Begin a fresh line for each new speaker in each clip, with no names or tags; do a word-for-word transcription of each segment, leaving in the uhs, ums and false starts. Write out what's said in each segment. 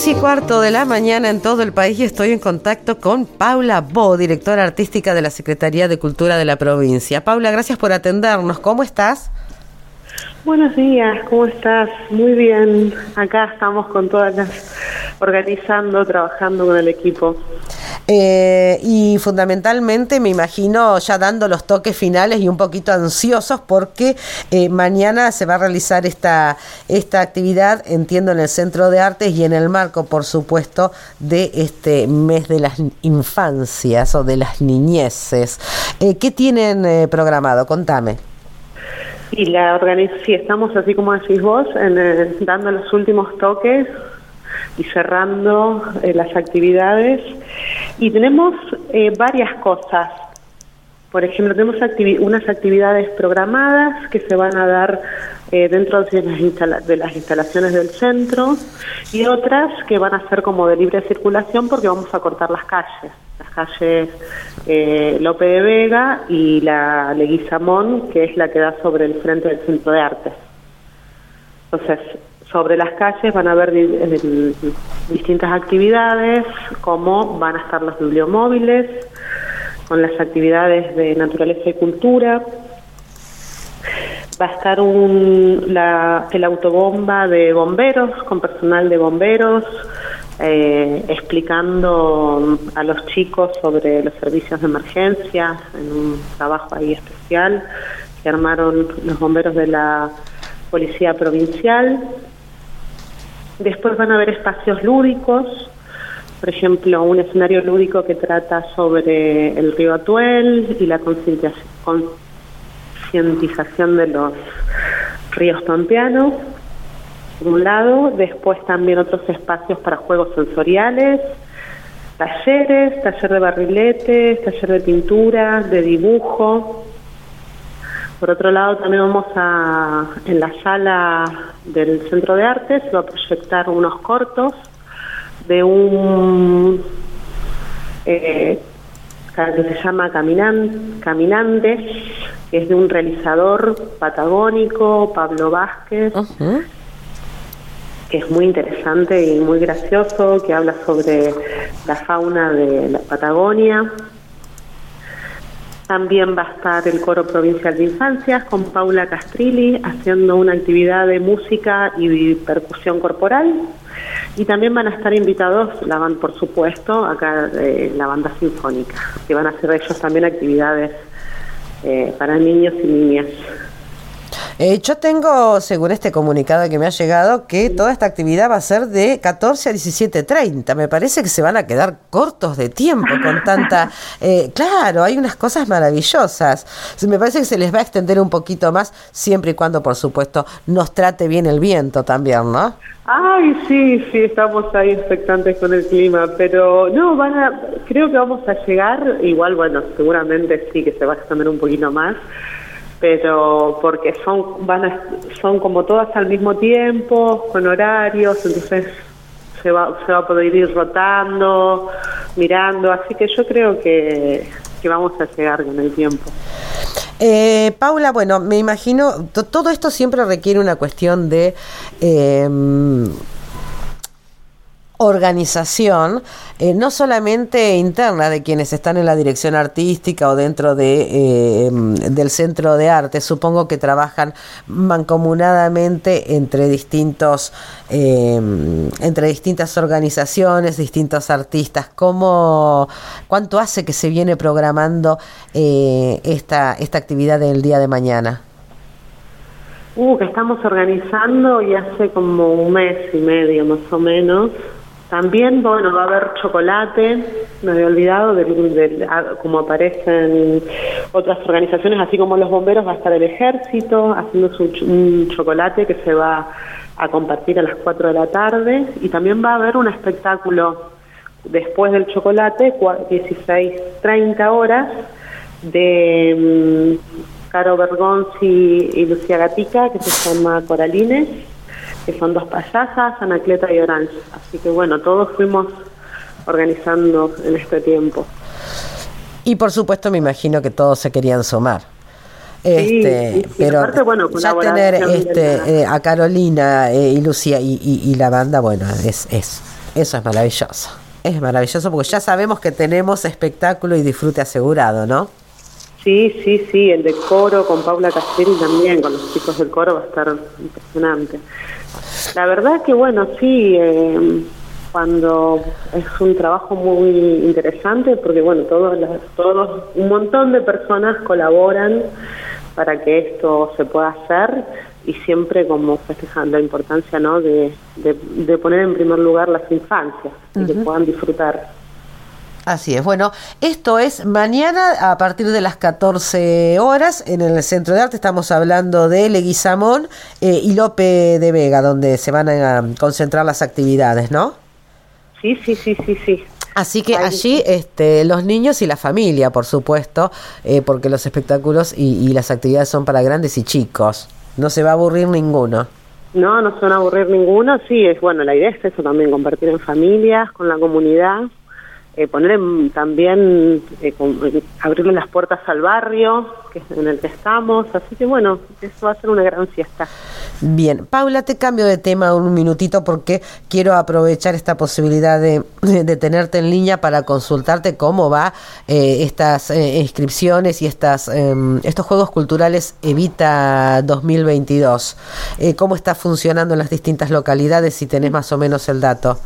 diez y cuarto de la mañana en todo el país y estoy en contacto con Paula Bo, directora artística de la Secretaría de Cultura de la provincia. Paula, gracias por atendernos. ¿Cómo estás?
Buenos días, ¿cómo estás? Muy bien. Acá estamos con todas las, organizando, trabajando con el equipo.
Eh, y fundamentalmente me imagino ya dando los toques finales y un poquito ansiosos porque eh, mañana se va a realizar esta, esta actividad, entiendo, en el Centro de Artes y en el marco, por supuesto, de este mes de las infancias o de las niñeces. Eh, ¿Qué tienen eh, programado? Contame.
Y la organiz- sí, estamos así como decís vos, en el, dando los últimos toques y cerrando eh, las actividades. Y tenemos eh, varias cosas. Por ejemplo, tenemos activi- unas actividades programadas que se van a dar eh, dentro de las, instala- de las instalaciones del centro y otras que van a ser como de libre circulación porque vamos a cortar las calles. Las calles eh, Lope de Vega y la Leguizamón, que es la que da sobre el frente del Centro de Artes. Entonces, sobre las calles van a haber di- di- distintas actividades, como van a estar los bibliomóviles, con las actividades de naturaleza y cultura. Va a estar un, la, el autobomba de bomberos, con personal de bomberos, eh, explicando a los chicos sobre los servicios de emergencia, en un trabajo ahí especial que armaron los bomberos de la Policía Provincial. Después van a haber espacios lúdicos, por ejemplo, un escenario lúdico que trata sobre el río Atuel y la concientización de los ríos pampeanos, por un lado. Después también otros espacios para juegos sensoriales, talleres, taller de barriletes, taller de pintura, de dibujo. Por otro lado, también vamos a, en la sala del Centro de Artes, se va a proyectar unos cortos de un eh, que se llama Caminan, Caminantes, que es de un realizador patagónico, Pablo Vázquez, uh-huh. que es muy interesante y muy gracioso, que habla sobre la fauna de la Patagonia. También va a estar el Coro Provincial de Infancias con Paula Castrilli haciendo una actividad de música y percusión corporal. Y también van a estar invitados, la banda, por supuesto, acá de la banda sinfónica, que van a hacer ellos también actividades eh, para niños y niñas.
Eh, yo tengo, según este comunicado que me ha llegado, que toda esta actividad va a ser de catorce a diecisiete treinta. Me parece que se van a quedar cortos de tiempo con tanta... Eh, claro, hay unas cosas maravillosas. Me parece que se les va a extender un poquito más, siempre y cuando, por supuesto, nos trate bien el viento también, ¿no?
Ay, sí, sí, estamos ahí expectantes con el clima, pero no, van a, creo que vamos a llegar, igual, bueno, seguramente sí que se va a extender un poquito más, pero porque son van a, son como todas al mismo tiempo, con horarios, entonces se va se va a poder ir rotando, mirando, así que yo creo que, que vamos a llegar con el tiempo.
Eh, Paula, bueno, me imagino, to- todo esto siempre requiere una cuestión de eh, organización, eh, no solamente interna de quienes están en la dirección artística o dentro de eh, del Centro de Arte. Supongo que trabajan mancomunadamente entre distintos eh, entre distintas organizaciones, distintos artistas. ¿Cómo, cuánto hace que se viene programando eh, esta esta actividad del día de mañana?
Uh, que estamos organizando y hace como un mes y medio más o menos. También, bueno, va a haber chocolate, me había olvidado, del, del, como aparecen otras organizaciones, así como los bomberos, va a estar el ejército haciendo su, un chocolate que se va a compartir a las cuatro de la tarde, y también va a haber un espectáculo después del chocolate, dieciséis treinta horas, de um, Caro Bergonzi y Lucía Gatica, que se llama Coralines, que son dos payasas, Anacleta y Orange. Así que bueno, todos fuimos organizando en este tiempo.
Y por supuesto me imagino que todos se querían sumar. Este,
sí, sí, sí.
pero
Aparte, bueno,
ya tener este, eh, a Carolina eh, y Lucía y, y, y la banda, bueno, es, es Eso es maravilloso. Es maravilloso porque ya sabemos que tenemos espectáculo y disfrute asegurado, ¿no?
Sí, sí, sí, el de coro con Paula Castelli también, con los chicos del coro va a estar impresionante. La verdad que bueno, sí, eh, cuando es un trabajo muy interesante porque bueno, todos, los, todos, un montón de personas colaboran para que esto se pueda hacer y siempre como festejan la importancia, ¿no?, de, de, de poner en primer lugar las infancias y uh-huh. que puedan disfrutar.
Así es. Bueno, esto es mañana a partir de las catorce horas en el Centro de Arte. Estamos hablando de Leguizamón eh, y Lope de Vega, donde se van a concentrar las actividades, ¿no?
Sí, sí, sí, sí, sí.
Así que Ahí. allí este, los niños y la familia, por supuesto, eh, porque los espectáculos y, y las actividades son para grandes y chicos. No se va a aburrir ninguno.
No, no se van a aburrir ninguno. Sí, es bueno, la idea es eso también, compartir en familias, con la comunidad. Eh, poner en, también, eh, con, eh, abrirle las puertas al barrio que es en el que estamos, así que bueno, eso va a ser una gran fiesta.
Bien, Paula, te cambio de tema un minutito porque quiero aprovechar esta posibilidad de, de tenerte en línea para consultarte cómo va eh, estas eh, inscripciones y estas eh, estos Juegos Culturales Evita dos mil veintidós. Eh, ¿Cómo está funcionando en las distintas localidades, si tenés más o menos el dato?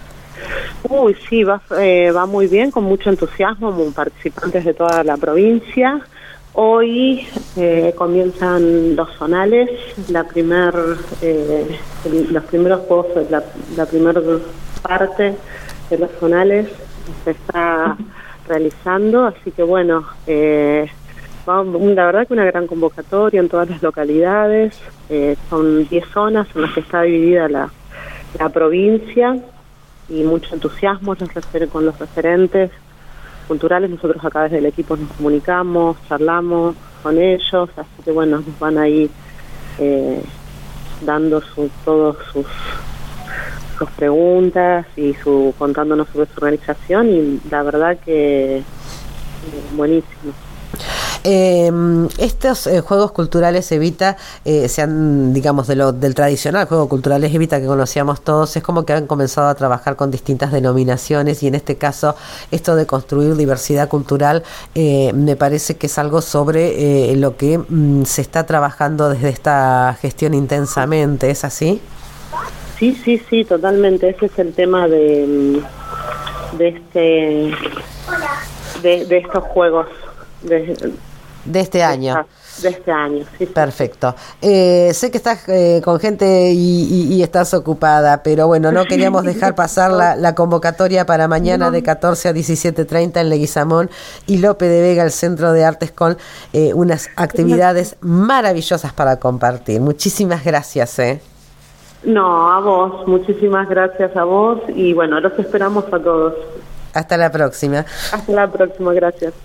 Uy, sí, va, eh, va muy bien, con mucho entusiasmo, con participantes de toda la provincia. Hoy eh, comienzan los zonales, la primer, eh, el, los primeros juegos, la, la primera parte de los zonales se está realizando, así que bueno, eh, va, la verdad que una gran convocatoria en todas las localidades, eh, son diez zonas en las que está dividida la, la provincia, y mucho entusiasmo los refer- con los referentes culturales. Nosotros acá desde el equipo nos comunicamos, charlamos con ellos, así que bueno, nos van ahí eh, dando su, todos sus, sus preguntas y su contándonos sobre su organización, y la verdad que eh, buenísimo.
Eh, estos eh, Juegos Culturales Evita eh, se han, digamos, de lo, del tradicional Juego Culturales Evita que conocíamos todos, es como que han comenzado a trabajar con distintas denominaciones, y en este caso esto de construir diversidad cultural eh, me parece que es algo sobre eh, lo que mm, se está trabajando desde esta gestión intensamente, ¿es así?
Sí, sí, sí, totalmente. Ese es el tema de, de este de, de estos juegos de,
de este año.
De este año, sí.
Perfecto. Eh, sé que estás eh, con gente y, y, y estás ocupada, pero bueno, no queríamos dejar pasar la, la convocatoria para mañana de catorce a diecisiete treinta en Leguizamón y Lope de Vega, el Centro de Artes, con eh, unas actividades maravillosas para compartir. Muchísimas gracias. ¿eh?
No, a vos, muchísimas gracias a vos, y bueno, los esperamos a todos.
Hasta la próxima.
Hasta la próxima, gracias.